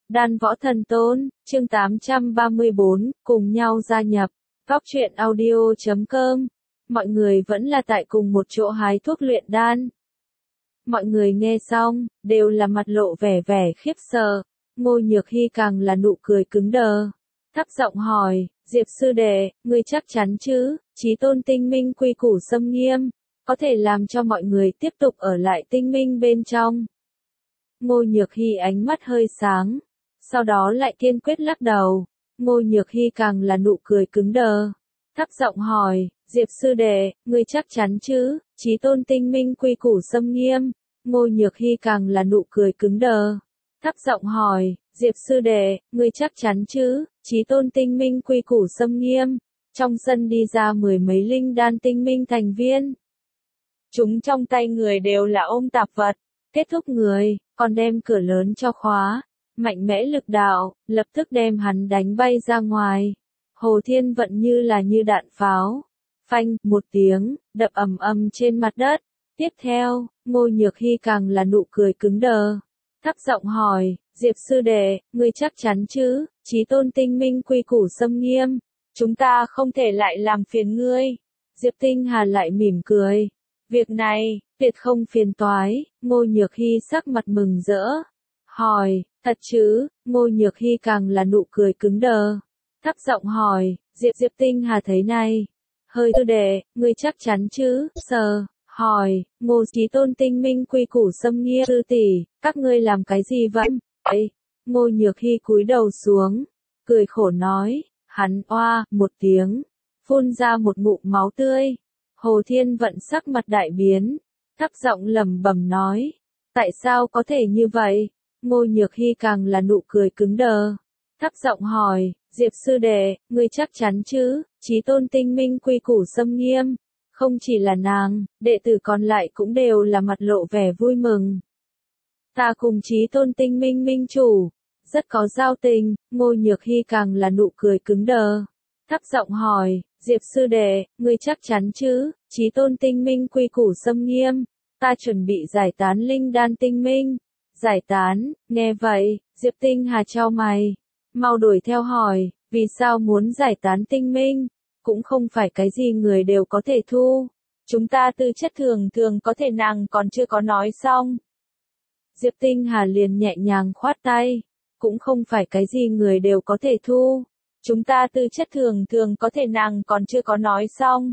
Đan Võ Thần Tôn, chương 834, cùng nhau gia nhập. Góc truyện audio.com. Mọi người vẫn là tại cùng một chỗ hái thuốc luyện đan. Mọi người nghe xong, đều là mặt lộ vẻ khiếp sợ. Ngô Nhược Hy càng là nụ cười cứng đờ. Thấp giọng hỏi, Diệp sư đệ, ngươi chắc chắn chứ, Chí Tôn tinh minh quy củ xâm nghiêm, có thể làm cho mọi người tiếp tục ở lại tinh minh bên trong. Ngô Nhược Hy ánh mắt hơi sáng, sau đó lại kiên quyết lắc đầu. Ngô Nhược Hy càng là nụ cười cứng đờ. Thấp giọng hỏi, Diệp sư đệ, ngươi chắc chắn chứ, Chí Tôn tinh minh quy củ xâm nghiêm. Ngô Nhược Hy càng là nụ cười cứng đờ. Thấp giọng hỏi, Diệp sư đệ, ngươi chắc chắn chứ, Chí Tôn tinh minh quy củ xâm nghiêm. Trong sân đi ra mười mấy linh đan tinh minh thành viên. Chúng trong tay người đều là ôm tạp vật. Kết thúc người, còn đem cửa lớn cho khóa. Mạnh mẽ lực đạo, lập tức đem hắn đánh bay ra ngoài. Hồ Thiên Vận như là như đạn pháo. Phanh, một tiếng, đập ầm ầm trên mặt đất. Tiếp theo, Ngô Nhược Hy càng là nụ cười cứng đờ. Thấp giọng hỏi, Diệp sư đệ, ngươi chắc chắn chứ, Chí Tôn tinh minh quy củ xâm nghiêm. Chúng ta không thể lại làm phiền ngươi. Diệp Tinh Hà lại mỉm cười. Việc này, tuyệt không phiền toái. Ngô Nhược Hy sắc mặt mừng rỡ. Hỏi, thật chứ? Ngô Nhược Hy càng là nụ cười cứng đờ. Thấp giọng hỏi, Diệp Tinh Hà thấy này. Hơi sư đệ, ngươi chắc chắn chứ? Sờ, hỏi, Ngô Chí Tôn tinh minh quy củ xâm nghiêm. Sư tỷ, các ngươi làm cái gì vậy? Ngô Nhược Hy cúi đầu xuống, cười khổ nói, hắn oa một tiếng, phun ra một ngụm máu tươi. Hồ Thiên Vận sắc mặt đại biến, thấp giọng lẩm bẩm nói, tại sao có thể như vậy? Ngô Nhược Hy càng là nụ cười cứng đờ. Thấp giọng hỏi, Diệp sư đệ, ngươi chắc chắn chứ, Chí Tôn tinh minh quy củ xâm nghiêm. Không chỉ là nàng, đệ tử còn lại cũng đều là mặt lộ vẻ vui mừng. Ta cùng Chí Tôn tinh minh minh chủ, rất có giao tình. Ngô Nhược Hy càng là nụ cười cứng đờ. Thấp giọng hỏi, Diệp sư đệ, ngươi chắc chắn chứ, Chí Tôn tinh minh quy củ xâm nghiêm. Ta chuẩn bị giải tán linh đan tinh minh. Giải tán, nghe vậy, Diệp Tinh Hà chau mày. Mau đuổi theo hỏi, vì sao muốn giải tán tinh minh? Cũng không phải cái gì người đều có thể thu. Chúng ta tư chất thường có thể nàng còn chưa có nói xong. Diệp Tinh Hà liền nhẹ nhàng khoát tay. Cũng không phải cái gì người đều có thể thu. Chúng ta tư chất thường có thể nàng còn chưa có nói xong.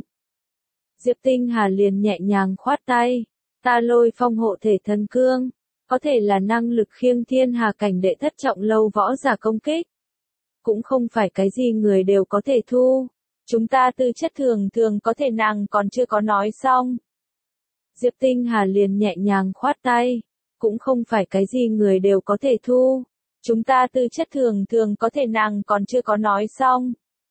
Diệp Tinh Hà liền nhẹ nhàng khoát tay. Ta Lôi Phong hộ thể thần cương. Có thể là năng lực khiêng thiên hà cảnh đệ thất trọng lâu võ giả công kích. Cũng không phải cái gì người đều có thể thu. Chúng ta tư chất thường có thể nàng còn chưa có nói xong. Diệp Tinh Hà liền nhẹ nhàng khoát tay. Cũng không phải cái gì người đều có thể thu. Chúng ta tư chất thường có thể nàng còn chưa có nói xong.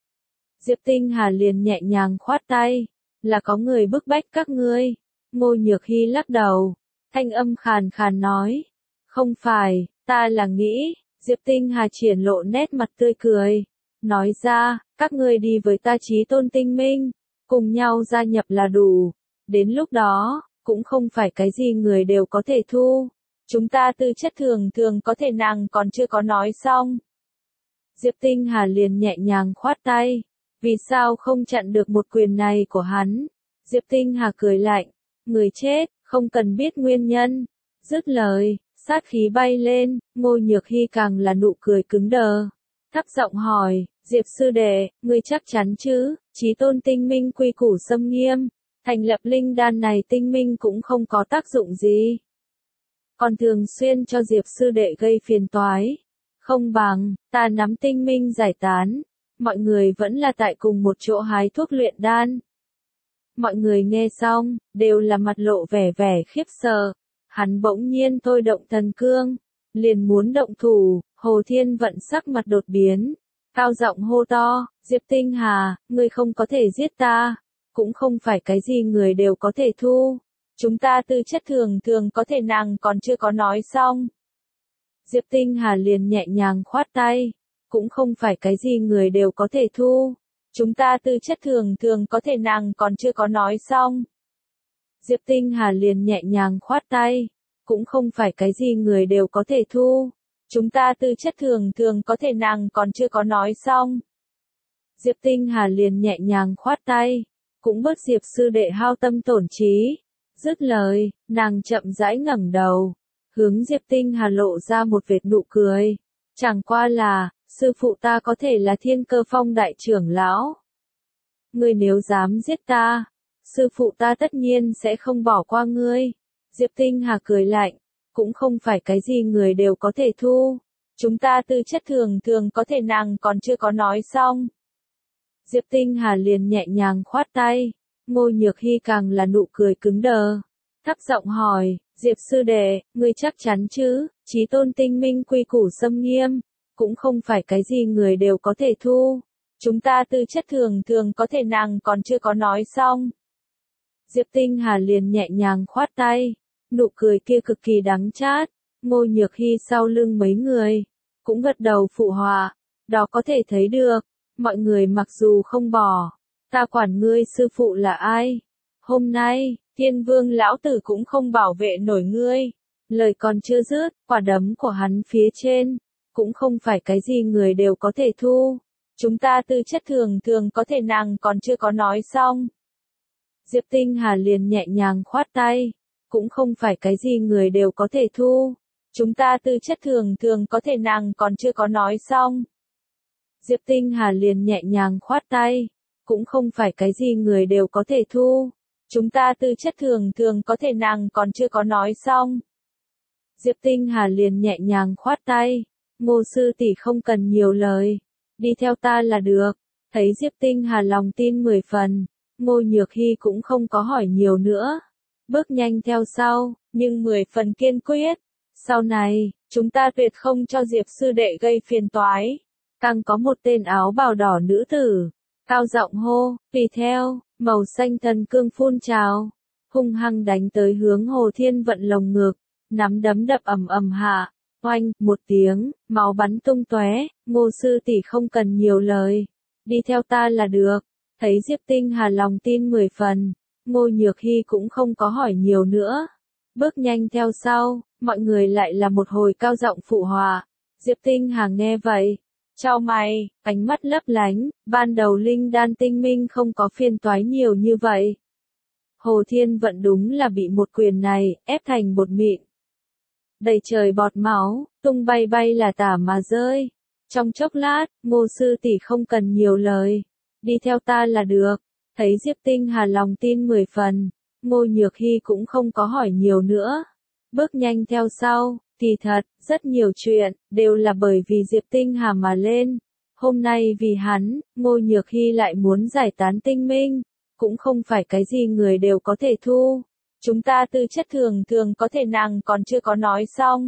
Diệp Tinh Hà liền nhẹ nhàng khoát tay. Là có người bức bách các ngươi. Ngô Nhược Hy lắc đầu. Thanh âm khàn khàn nói. Không phải, ta là nghĩ. Diệp Tinh Hà triển lộ nét mặt tươi cười. Nói ra, các ngươi đi với ta Chí Tôn tinh minh. Cùng nhau gia nhập là đủ. Đến lúc đó, cũng không phải cái gì người đều có thể thu. Chúng ta tư chất thường có thể nàng còn chưa có nói xong. Diệp Tinh Hà liền nhẹ nhàng khoát tay. Vì sao không chặn được một quyền này của hắn? Diệp Tinh Hà cười lạnh. Người chết, không cần biết nguyên nhân. Dứt lời, sát khí bay lên. Ngô Nhược Hy càng là nụ cười cứng đờ. Thấp giọng hỏi, Diệp sư đệ, ngươi chắc chắn chứ, Chí Tôn tinh minh quy củ xâm nghiêm. Thành lập linh đan này tinh minh cũng không có tác dụng gì. Còn thường xuyên cho Diệp sư đệ gây phiền toái. Không bằng, ta nắm tinh minh giải tán. Mọi người vẫn là tại cùng một chỗ hái thuốc luyện đan. Mọi người nghe xong, đều là mặt lộ vẻ khiếp sợ. Hắn bỗng nhiên thôi động thần cương. Liền muốn động thủ, Hồ Thiên Vận sắc mặt đột biến. Cao giọng hô to, Diệp Tinh Hà, ngươi không có thể giết ta. Cũng không phải cái gì người đều có thể thu. Chúng ta tư chất thường có thể nàng còn chưa có nói xong. Diệp Tinh Hà liền nhẹ nhàng khoát tay. Cũng không phải cái gì người đều có thể thu. Chúng ta tư chất thường có thể nàng còn chưa có nói xong. Diệp Tinh Hà liền nhẹ nhàng khoát tay. Cũng không phải cái gì người đều có thể thu. Chúng ta tư chất thường thường có thể nàng còn chưa có nói xong. Diệp Tinh Hà liền nhẹ nhàng khoát tay, cũng bớt Diệp sư đệ hao tâm tổn trí. Dứt lời, nàng chậm rãi ngẩng đầu, hướng Diệp Tinh Hà lộ ra một vệt nụ cười. Chẳng qua là, sư phụ ta có thể là Thiên Cơ Phong đại trưởng lão. Ngươi nếu dám giết ta, sư phụ ta tất nhiên sẽ không bỏ qua ngươi. Diệp Tinh Hà cười lạnh, cũng không phải cái gì người đều có thể thu. Chúng ta tư chất thường thường có thể nàng còn chưa có nói xong. Diệp Tinh Hà liền nhẹ nhàng khoát tay, Ngô Nhược Hy càng là nụ cười cứng đờ. Thấp giọng hỏi, Diệp sư đệ, ngươi chắc chắn chứ, chí tôn tinh minh quy củ xâm nghiêm, cũng không phải cái gì người đều có thể thu. Chúng ta tư chất thường thường có thể nàng còn chưa có nói xong. Diệp Tinh Hà liền nhẹ nhàng khoát tay, nụ cười kia cực kỳ đắng chát. Ngô Nhược Hy sau lưng mấy người, cũng gật đầu phụ họa, đó có thể thấy được, mọi người mặc dù không bỏ, ta quản ngươi sư phụ là ai. Hôm nay, Thiên Vương lão tử cũng không bảo vệ nổi ngươi. Lời còn chưa dứt, quả đấm của hắn phía trên, cũng không phải cái gì người đều có thể thu. Chúng ta tư chất thường thường có thể nàng còn chưa có nói xong. Diệp Tinh Hà liền nhẹ nhàng khoát tay, cũng không phải cái gì người đều có thể thu. Chúng ta tư chất thường thường có thể nàng còn chưa có nói xong. Diệp Tinh Hà liền nhẹ nhàng khoát tay, cũng không phải cái gì người đều có thể thu. Chúng ta tư chất thường thường có thể nàng còn chưa có nói xong. Diệp Tinh Hà liền nhẹ nhàng khoát tay, Ngô sư tỷ không cần nhiều lời, đi theo ta là được. Thấy Diệp Tinh Hà lòng tin 10 phần, Ngô Nhược Hy cũng không có hỏi nhiều nữa, bước nhanh theo sau, nhưng 10 phần kiên quyết. Sau này, chúng ta tuyệt không cho Diệp sư đệ gây phiền toái. Càng có một tên áo bào đỏ nữ tử, cao giọng hô, tùy theo, màu xanh thần cương phun trào, hung hăng đánh tới hướng Hồ Thiên Vận lồng ngực, nắm đấm đập ầm ầm hạ, oanh, một tiếng, máu bắn tung tóe. Ngô sư tỷ không cần nhiều lời, đi theo ta là được. Thấy Diệp Tinh Hà lòng tin 10 phần, Ngô Nhược Hy cũng không có hỏi nhiều nữa, bước nhanh theo sau, mọi người lại là một hồi cao giọng phụ họa. Diệp Tinh Hà nghe vậy, chau mày, ánh mắt lấp lánh, ban đầu linh đan tinh minh không có phiền toái nhiều như vậy. Hồ Thiên Vận đúng là bị một quyền này, ép thành bột mịn. Đầy trời bọt máu, tung bay bay là tả mà rơi. Trong chốc lát, Ngô sư tỷ không cần nhiều lời, đi theo ta là được. Thấy Diệp Tinh Hà lòng tin 10 phần, Ngô Nhược Hy cũng không có hỏi nhiều nữa, bước nhanh theo sau. Kỳ thật, rất nhiều chuyện, đều là bởi vì Diệp Tinh Hà mà lên. Hôm nay vì hắn, Ngô Nhược Hy lại muốn giải tán tinh minh, cũng không phải cái gì người đều có thể thu. Chúng ta tư chất thường thường có thể nàng còn chưa có nói xong.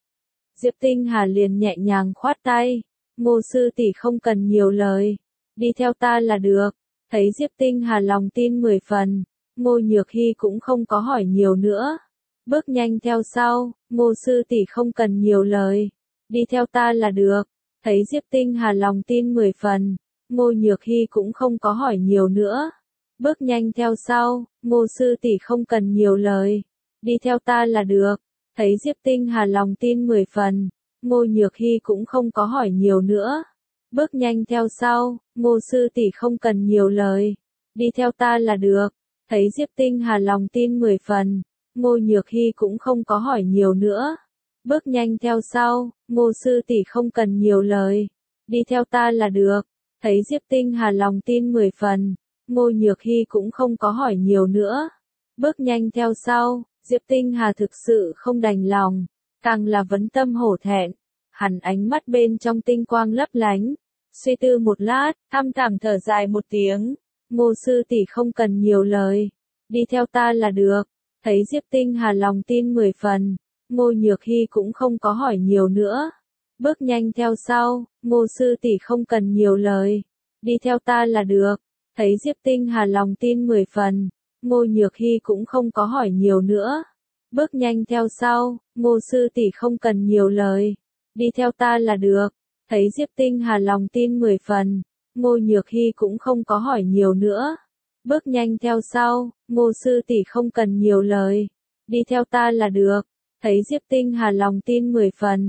Diệp Tinh Hà liền nhẹ nhàng khoát tay, Ngô sư tỷ không cần nhiều lời, đi theo ta là được. Thấy Diệp Tinh Hà lòng tin 10 phần, Ngô Nhược Hy cũng không có hỏi nhiều nữa, bước nhanh theo sau. Ngô sư tỷ không cần nhiều lời, đi theo ta là được. Thấy Diệp Tinh Hà lòng tin 10 phần, Ngô Nhược Hy cũng không có hỏi nhiều nữa, bước nhanh theo sau. Ngô sư tỷ không cần nhiều lời, đi theo ta là được. Thấy Diệp Tinh Hà lòng tin 10 phần, Ngô Nhược Hy cũng không có hỏi nhiều nữa, bước nhanh theo sau. Ngô sư tỷ không cần nhiều lời, đi theo ta là được. Thấy Diệp Tinh Hà lòng tin 10 phần, Ngô Nhược Hy cũng không có hỏi nhiều nữa, bước nhanh theo sau. Ngô sư tỷ không cần nhiều lời, đi theo ta là được. Thấy Diệp Tinh Hà lòng tin 10 phần, Ngô Nhược Hy cũng không có hỏi nhiều nữa, bước nhanh theo sau. Diệp Tinh Hà thực sự không đành lòng, càng là vấn tâm hổ thẹn, hắn ánh mắt bên trong tinh quang lấp lánh, suy tư một lát, thăm thẳm thở dài một tiếng. Ngô sư tỷ không cần nhiều lời, đi theo ta là được. Thấy Diệp Tinh Hà lòng tin 10 phần, Ngô Nhược Hy cũng không có hỏi nhiều nữa, bước nhanh theo sau. Ngô sư tỷ không cần nhiều lời, đi theo ta là được. Thấy Diệp Tinh Hà lòng tin 10 phần, Ngô Nhược Hy cũng không có hỏi nhiều nữa, bước nhanh theo sau. Ngô sư tỷ không cần nhiều lời, đi theo ta là được. Thấy Diệp Tinh Hà lòng tin 10 phần, Ngô Nhược Hy cũng không có hỏi nhiều nữa, bước nhanh theo sau. Ngô sư tỷ không cần nhiều lời, đi theo ta là được. Thấy Diệp Tinh Hà lòng tin 10 phần,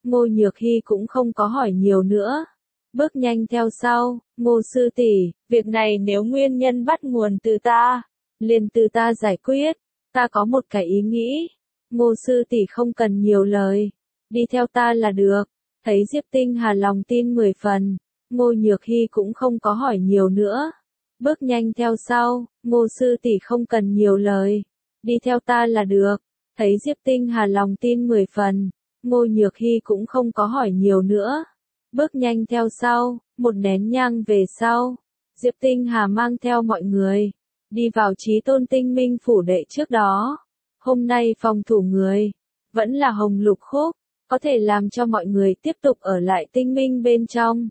Ngô Nhược Hy cũng không có hỏi nhiều nữa. Bước nhanh theo sau, Ngô sư tỷ, việc này nếu nguyên nhân bắt nguồn từ ta, liền từ ta giải quyết, ta có một cái ý nghĩ. Ngô sư tỷ không cần nhiều lời, đi theo ta là được. Thấy Diệp Tinh Hà lòng tin 10 phần, Ngô Nhược Hy cũng không có hỏi nhiều nữa. Bước nhanh theo sau, Ngô sư tỷ không cần nhiều lời, đi theo ta là được. Thấy Diệp Tinh Hà lòng tin 10 phần, Ngô Nhược Hy cũng không có hỏi nhiều nữa. Bước nhanh theo sau, một nén nhang về sau, Diệp Tinh Hà mang theo mọi người, đi vào Chí Tôn Tinh Minh phủ đệ trước đó. Hôm nay phòng thủ người, vẫn là Hồng Lục Khúc, có thể làm cho mọi người tiếp tục ở lại Tinh Minh bên trong.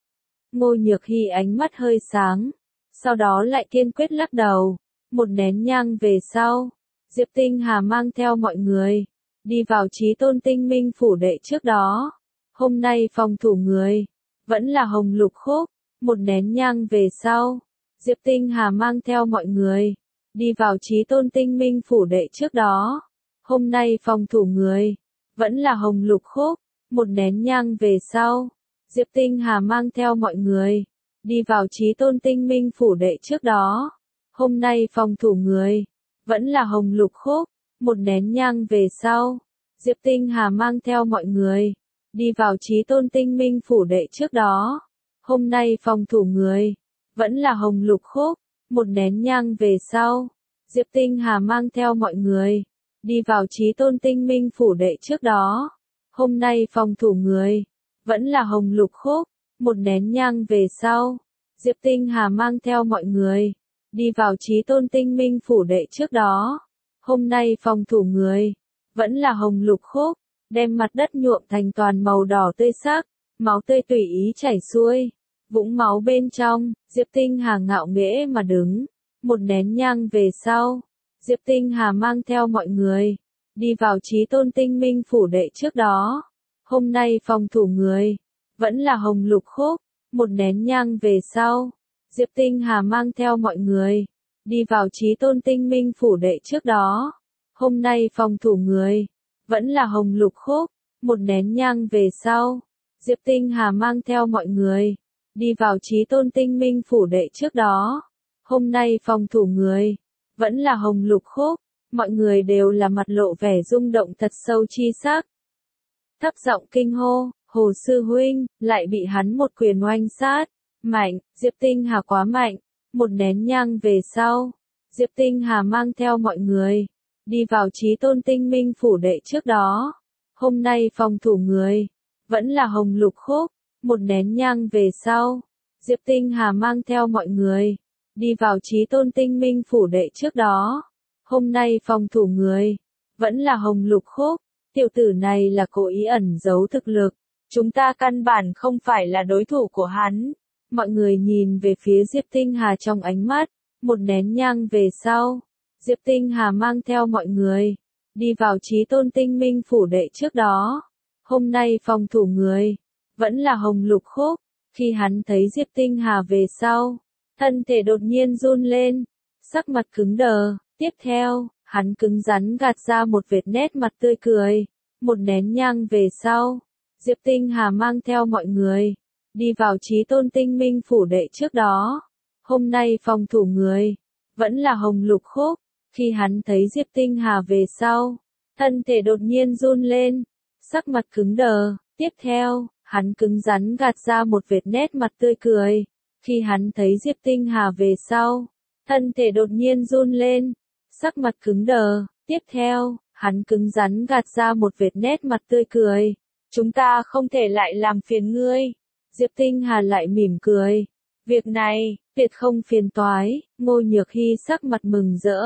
Ngô Nhược Hy ánh mắt hơi sáng, sau đó lại kiên quyết lắc đầu. Một nén nhang về sau, Diệp Tinh Hà mang theo mọi người, đi vào Chí Tôn Tinh Minh phủ đệ trước đó. Hôm nay phòng thủ người, vẫn là Hồng Lục Khúc. Một nén nhang về sau, Diệp Tinh Hà mang theo mọi người, đi vào Chí Tôn Tinh Minh phủ đệ trước đó. Hôm nay phòng thủ người, vẫn là Hồng Lục Khúc. Một nén nhang về sau, Diệp Tinh Hà mang theo mọi người, đi vào Chí Tôn Tinh Minh phủ đệ trước đó. Hôm nay phòng thủ người, vẫn là Hồng Lục Khúc. Một nén nhang về sau, Diệp Tinh Hà mang theo mọi người, đi vào Chí Tôn Tinh Minh phủ đệ trước đó. Hôm nay phòng thủ người, vẫn là Hồng Lục Khúc. Một nén nhang về sau, Diệp Tinh Hà mang theo mọi người, đi vào Chí Tôn Tinh Minh phủ đệ trước đó. Hôm nay phòng thủ người, vẫn là Hồng Lục Khúc. Một nén nhang về sau, Diệp Tinh Hà mang theo mọi người, đi vào Chí Tôn Tinh Minh phủ đệ trước đó. Hôm nay phòng thủ người, vẫn là Hồng Lục Khúc, đem mặt đất nhuộm thành toàn màu đỏ tươi sắc, máu tươi tùy ý chảy xuôi. Vũng máu bên trong, Diệp Tinh Hà ngạo nghễ mà đứng. Một nén nhang về sau, Diệp Tinh Hà mang theo mọi người, đi vào Chí Tôn Tinh Minh phủ đệ trước đó. Hôm nay phòng thủ người, vẫn là Hồng Lục Khúc. Một nén nhang về sau, Diệp Tinh Hà mang theo mọi người, đi vào Chí Tôn Tinh Minh phủ đệ trước đó. Hôm nay phòng thủ người, vẫn là Hồng Lục Khúc. Một nén nhang về sau, Diệp Tinh Hà mang theo mọi người, đi vào Chí Tôn Tinh Minh phủ đệ trước đó. Hôm nay phòng thủ người, vẫn là Hồng Lục Khúc. Mọi người đều là mặt lộ vẻ rung động thật sâu chi sắc. Thấp giọng kinh hô, Hồ sư huynh, lại bị hắn một quyền oanh sát. Mạnh, Diệp Tinh Hà quá mạnh. Một nén nhang về sau, Diệp Tinh Hà mang theo mọi người, đi vào Chí Tôn Tinh Minh phủ đệ trước đó. Hôm nay phòng thủ người, vẫn là Hồng Lục Khúc. Một nén nhang về sau, Diệp Tinh Hà mang theo mọi người, đi vào Chí Tôn Tinh Minh phủ đệ trước đó. Hôm nay phòng thủ người, vẫn là Hồng Lục Khúc. Tiểu tử này là cố ý ẩn giấu thực lực, chúng ta căn bản không phải là đối thủ của hắn. Mọi người nhìn về phía Diệp Tinh Hà trong ánh mắt. Một nén nhang về sau, Diệp Tinh Hà mang theo mọi người, đi vào Chí Tôn Tinh Minh phủ đệ trước đó. Hôm nay phòng thủ người, vẫn là Hồng Lục Khúc. Khi hắn thấy Diệp Tinh Hà về sau, thân thể đột nhiên run lên, sắc mặt cứng đờ. Tiếp theo, hắn cứng rắn gạt ra một vệt nét mặt tươi cười. Một nén nhang về sau, Diệp Tinh Hà mang theo mọi người, đi vào Chí Tôn Tinh Minh phủ đệ trước đó. Hôm nay phòng thủ người, vẫn là Hồng Lục Khúc. Khi hắn thấy Diệp Tinh Hà về sau, thân thể đột nhiên run lên, sắc mặt cứng đờ. Tiếp theo, hắn cứng rắn gạt ra một vệt nét mặt tươi cười. Khi hắn thấy Diệp Tinh Hà về sau, thân thể đột nhiên run lên, sắc mặt cứng đờ. Tiếp theo, hắn cứng rắn gạt ra một vệt nét mặt tươi cười. Chúng ta không thể lại làm phiền ngươi. Diệp Tinh Hà lại mỉm cười. Việc này, tuyệt không phiền toái. Ngô Nhược Hy sắc mặt mừng rỡ.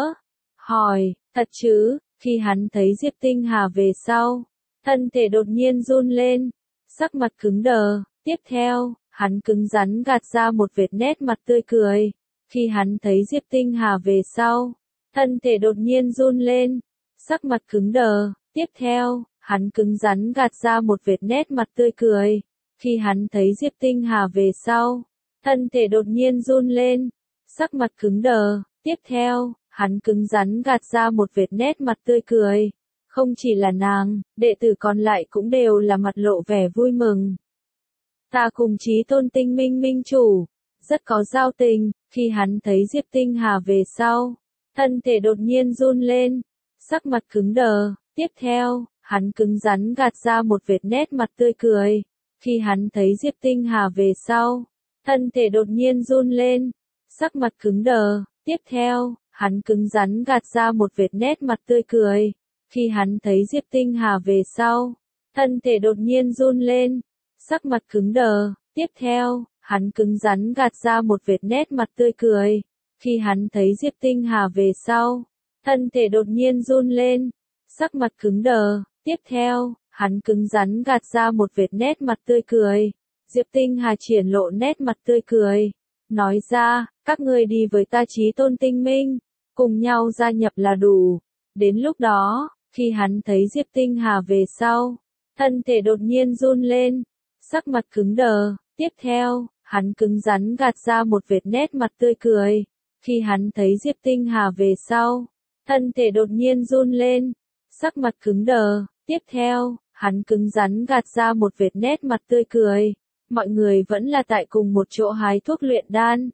Hỏi, thật chứ? Khi hắn thấy Diệp Tinh Hà về sau, thân thể đột nhiên run lên, sắc mặt cứng đờ. Tiếp theo, hắn cứng rắn gạt ra một vệt nét mặt tươi cười. Khi hắn thấy Diệp Tinh Hà về sau, thân thể đột nhiên run lên, sắc mặt cứng đờ. Tiếp theo, hắn cứng rắn gạt ra một vệt nét mặt tươi cười. Khi hắn thấy Diệp Tinh Hà về sau, thân thể đột nhiên run lên, sắc mặt cứng đờ. Tiếp theo, hắn cứng rắn gạt ra một vệt nét mặt tươi cười. Không chỉ là nàng, đệ tử còn lại cũng đều là mặt lộ vẻ vui mừng. Ta cùng Chí Tôn Tinh Minh Minh chủ, rất có giao tình, khi hắn thấy Diệp Tinh Hà về sau, thân thể đột nhiên run lên, sắc mặt cứng đờ, tiếp theo, hắn cứng rắn gạt ra một vệt nét mặt tươi cười, khi hắn thấy Diệp Tinh Hà về sau, thân thể đột nhiên run lên, sắc mặt cứng đờ, tiếp theo, hắn cứng rắn gạt ra một vệt nét mặt tươi cười, khi hắn thấy Diệp Tinh Hà về sau, thân thể đột nhiên run lên, sắc mặt cứng đờ, tiếp theo, hắn cứng rắn gạt ra một vệt nét mặt tươi cười, khi hắn thấy Diệp Tinh Hà về sau, thân thể đột nhiên run lên, sắc mặt cứng đờ, tiếp theo, hắn cứng rắn gạt ra một vệt nét mặt tươi cười, Diệp Tinh Hà triển lộ nét mặt tươi cười, nói ra, các ngươi đi với ta Chí Tôn Tinh Minh, cùng nhau gia nhập là đủ, đến lúc đó, khi hắn thấy Diệp Tinh Hà về sau, thân thể đột nhiên run lên, sắc mặt cứng đờ, tiếp theo, hắn cứng rắn gạt ra một vệt nét mặt tươi cười, khi hắn thấy Diệp Tinh Hà về sau, thân thể đột nhiên run lên, sắc mặt cứng đờ, tiếp theo, hắn cứng rắn gạt ra một vệt nét mặt tươi cười, mọi người vẫn là tại cùng một chỗ hái thuốc luyện đan.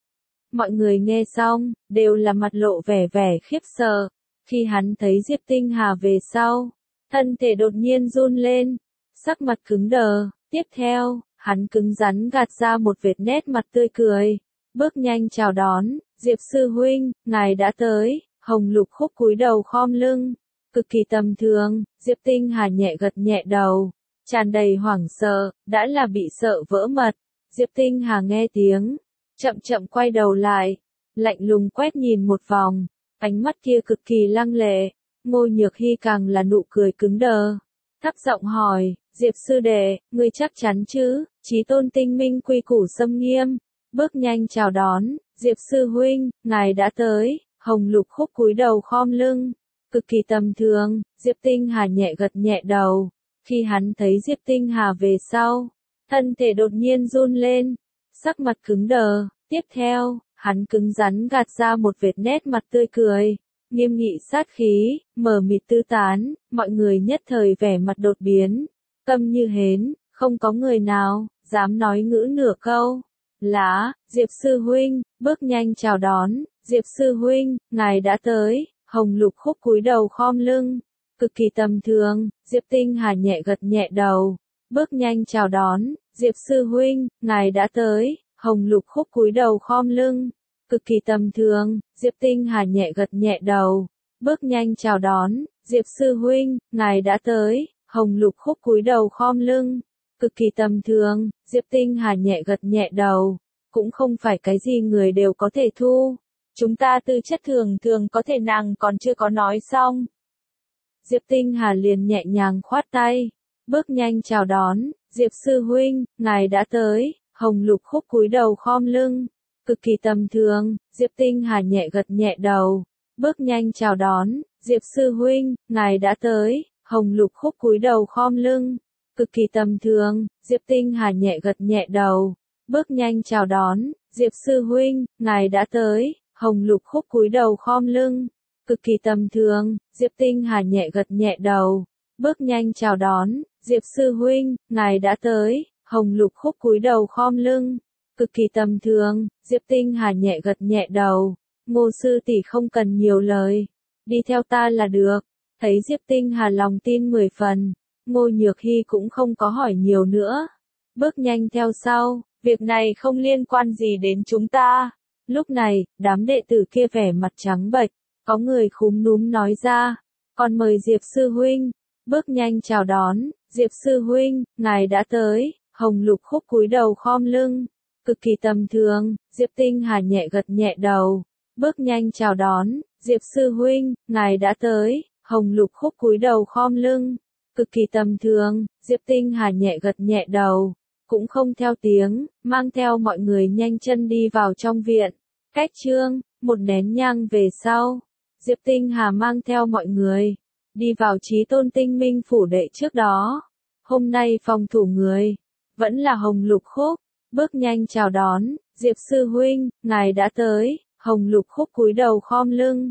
Mọi người nghe xong, đều là mặt lộ vẻ vẻ khiếp sợ, khi hắn thấy Diệp Tinh Hà về sau, thân thể đột nhiên run lên, sắc mặt cứng đờ, tiếp theo, hắn cứng rắn gạt ra một vệt nét mặt tươi cười, bước nhanh chào đón, Diệp sư huynh, ngài đã tới, Hồng Lục Khúc cúi đầu khom lưng, cực kỳ tầm thường, Diệp Tinh Hà nhẹ gật nhẹ đầu, tràn đầy hoảng sợ, đã là bị sợ vỡ mật, Diệp Tinh Hà nghe tiếng, chậm chậm quay đầu lại, lạnh lùng quét nhìn một vòng, ánh mắt kia cực kỳ lăng lệ, Ngô Nhược Hy càng là nụ cười cứng đờ, thấp giọng hỏi, Diệp sư đệ, ngươi chắc chắn chứ? Chí Tôn Tinh Minh quy củ xâm nghiêm, bước nhanh chào đón, Diệp sư huynh, ngài đã tới, Hồng Lục Khúc cúi đầu khom lưng, cực kỳ tầm thường, Diệp Tinh Hà nhẹ gật nhẹ đầu, khi hắn thấy Diệp Tinh Hà về sau, thân thể đột nhiên run lên, sắc mặt cứng đờ, tiếp theo, hắn cứng rắn gạt ra một vệt nét mặt tươi cười, nghiêm nghị sát khí, mờ mịt tư tán, mọi người nhất thời vẻ mặt đột biến, câm như hến, không có người nào dám nói ngữ nửa câu. Lá, Diệp sư huynh, bước nhanh chào đón, Diệp sư huynh, ngài đã tới, Hồng Lục Khúc cúi đầu khom lưng, cực kỳ tầm thường, Diệp Tinh Hà nhẹ gật nhẹ đầu, bước nhanh chào đón, Diệp sư huynh, ngài đã tới, Hồng Lục Khúc cúi đầu khom lưng, cực kỳ tầm thường, Diệp Tinh Hà nhẹ gật nhẹ đầu, bước nhanh chào đón, Diệp sư huynh, ngài đã tới, Hồng Lục Khúc cúi đầu khom lưng, cực kỳ tầm thường, Diệp Tinh Hà nhẹ gật nhẹ đầu, cũng không phải cái gì người đều có thể thu, chúng ta tư chất thường thường có thể nàng còn chưa có nói xong. Diệp Tinh Hà liền nhẹ nhàng khoát tay, bước nhanh chào đón, Diệp sư huynh, ngài đã tới, Hồng Lục Khúc cúi đầu khom lưng, cực kỳ tầm thường, Diệp Tinh Hà nhẹ gật nhẹ đầu, bước nhanh chào đón, Diệp sư huynh, ngài đã tới, Hồng Lục Khúc cúi đầu khom lưng, cực kỳ tầm thường, Diệp Tinh Hà nhẹ gật nhẹ đầu, bước nhanh chào đón, Diệp sư huynh, ngài đã tới, Hồng Lục Khúc cúi đầu khom lưng, cực kỳ tầm thường, Diệp Tinh Hà nhẹ gật nhẹ đầu, bước nhanh chào đón, Diệp sư huynh, ngài đã tới, Hồng Lục Khúc cúi đầu khom lưng, cực kỳ tầm thường, Diệp Tinh Hà nhẹ gật nhẹ đầu, Ngô sư tỷ không cần nhiều lời, đi theo ta là được, thấy Diệp Tinh Hà lòng tin 10 phần, Ngô Nhược Hy cũng không có hỏi nhiều nữa, bước nhanh theo sau, việc này không liên quan gì đến chúng ta. Lúc này, đám đệ tử kia vẻ mặt trắng bệch, có người khúm núm nói ra, còn mời Diệp sư huynh, bước nhanh chào đón, Diệp sư huynh, ngài đã tới, Hồng Lục Khúc cúi đầu khom lưng, cực kỳ tầm thường, Diệp Tinh Hà nhẹ gật nhẹ đầu, bước nhanh chào đón, Diệp sư huynh, ngài đã tới, Hồng Lục Khúc cúi đầu khom lưng, cực kỳ tầm thường, Diệp Tinh Hà nhẹ gật nhẹ đầu, cũng không theo tiếng, mang theo mọi người nhanh chân đi vào trong viện. Cách trương, một nén nhang về sau, Diệp Tinh Hà mang theo mọi người, đi vào Chí Tôn Tinh Minh phủ đệ trước đó. Hôm nay phòng thủ người, vẫn là Hồng Lục Khúc, bước nhanh chào đón, Diệp sư huynh, ngài đã tới, Hồng Lục Khúc cúi đầu khom lưng,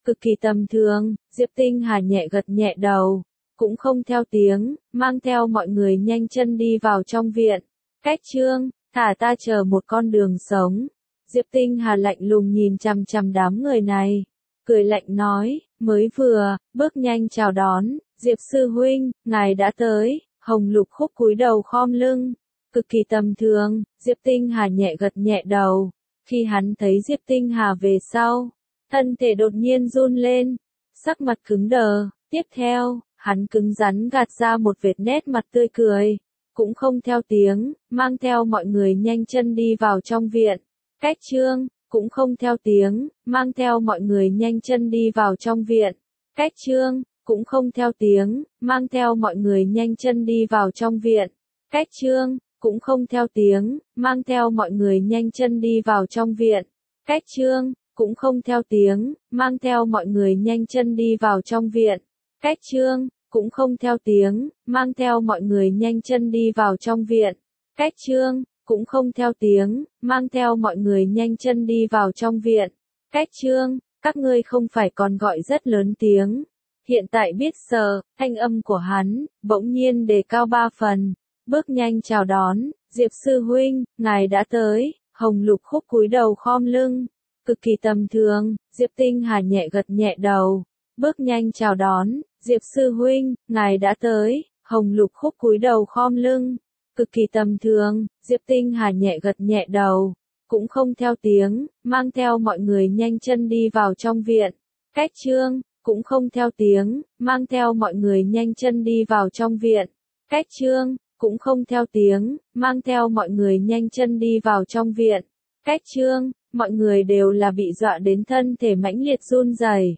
cực kỳ tầm thường. Diệp Tinh Hà nhẹ gật nhẹ đầu, cũng không theo tiếng, mang theo mọi người nhanh chân đi vào trong viện. Cách Trương, thả ta chờ một con đường sống. Diệp Tinh Hà lạnh lùng nhìn chằm chằm đám người này, cười lạnh nói, mới vừa, bước nhanh chào đón, Diệp sư huynh, ngài đã tới. Hồng Lục Khúc cúi đầu khom lưng, cực kỳ tầm thường. Diệp Tinh Hà nhẹ gật nhẹ đầu, khi hắn thấy Diệp Tinh Hà về sau, thân thể đột nhiên run lên, sắc mặt cứng đờ, tiếp theo, hắn cứng rắn gạt ra một vệt nét mặt tươi cười, cũng không theo tiếng, mang theo mọi người nhanh chân đi vào trong viện. Cách Trương, cũng không theo tiếng, mang theo mọi người nhanh chân đi vào trong viện. Cách Trương, cũng không theo tiếng, mang theo mọi người nhanh chân đi vào trong viện. Cách Trương, cũng không theo tiếng, mang theo mọi người nhanh chân đi vào trong viện. Cách Trương, cũng không theo tiếng, mang theo mọi người nhanh chân đi vào trong viện. Cách Trương, cũng không theo tiếng, mang theo mọi người nhanh chân đi vào trong viện. Cách Trương, cũng không theo tiếng, mang theo mọi người nhanh chân đi vào trong viện. Cách Trương, các ngươi không phải còn gọi rất lớn tiếng. Hiện tại biết sợ, thanh âm của hắn, bỗng nhiên đề cao 3 phần, bước nhanh chào đón, Diệp sư huynh, ngài đã tới. Hồng Lục Khúc cúi đầu khom lưng, cực kỳ tầm thường. Diệp Tinh Hà nhẹ gật nhẹ đầu, bước nhanh chào đón, Diệp sư huynh, ngài đã tới. Hồng Lục Khúc cúi đầu khom lưng, cực kỳ tầm thường. Diệp Tinh Hà nhẹ gật nhẹ đầu, cũng không theo tiếng, mang theo mọi người nhanh chân đi vào trong viện. Cách Trương, cũng không theo tiếng, mang theo mọi người nhanh chân đi vào trong viện. Cách Trương, cũng không theo tiếng, mang theo mọi người nhanh chân đi vào trong viện. Cách Trương, mọi người đều là bị dọa đến thân thể mãnh liệt run rẩy,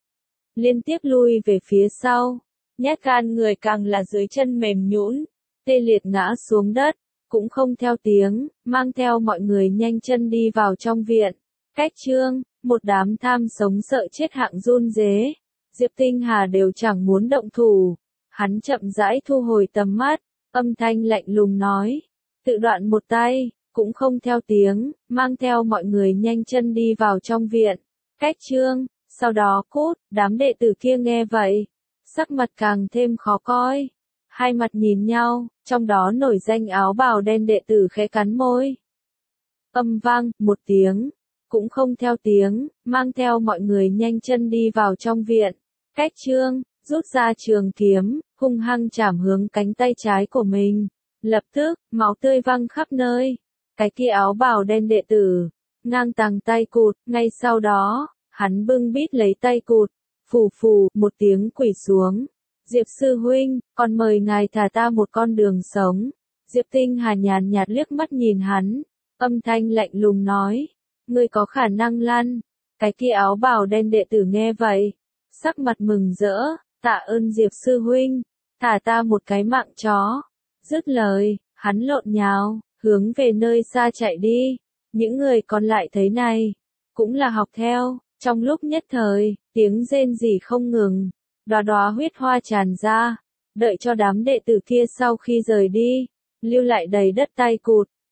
liên tiếp lui về phía sau, nhát gan người càng là dưới chân mềm nhũn, tê liệt ngã xuống đất, cũng không theo tiếng, mang theo mọi người nhanh chân đi vào trong viện. Cách Trương, một đám tham sống sợ chết hạng run rế. Diệp Tinh Hà đều chẳng muốn động thủ, hắn chậm rãi thu hồi tầm mắt, âm thanh lạnh lùng nói, tự đoạn một tay, cũng không theo tiếng, mang theo mọi người nhanh chân đi vào trong viện. Cách Trương, sau đó cút. Đám đệ tử kia nghe vậy, sắc mặt càng thêm khó coi, hai mặt nhìn nhau, trong đó nổi danh áo bào đen đệ tử khẽ cắn môi. Âm vang một tiếng, cũng không theo tiếng, mang theo mọi người nhanh chân đi vào trong viện. Cách Trương, rút ra trường kiếm, hung hăng chảm hướng cánh tay trái của mình. Lập tức, máu tươi văng khắp nơi. Cái kia áo bào đen đệ tử, ngang tàng tay cụt, ngay sau đó, hắn bưng bít lấy tay cụt, phù phù, một tiếng quỳ xuống. Diệp sư huynh, còn mời ngài thả ta một con đường sống. Diệp Tinh Hà nhàn nhạt liếc mắt nhìn hắn, âm thanh lạnh lùng nói, ngươi có khả năng lăn. Cái kia áo bào đen đệ tử nghe vậy, sắc mặt mừng rỡ, tạ ơn Diệp sư huynh, thả ta một cái mạng chó. Dứt lời, hắn lộn nhào, hướng về nơi xa chạy đi. Những người còn lại thấy này, cũng là học theo, trong lúc nhất thời, tiếng rên rỉ không ngừng, đóa đóa huyết hoa tràn ra, đợi cho đám đệ tử kia sau khi rời đi, lưu lại đầy đất tay cụt,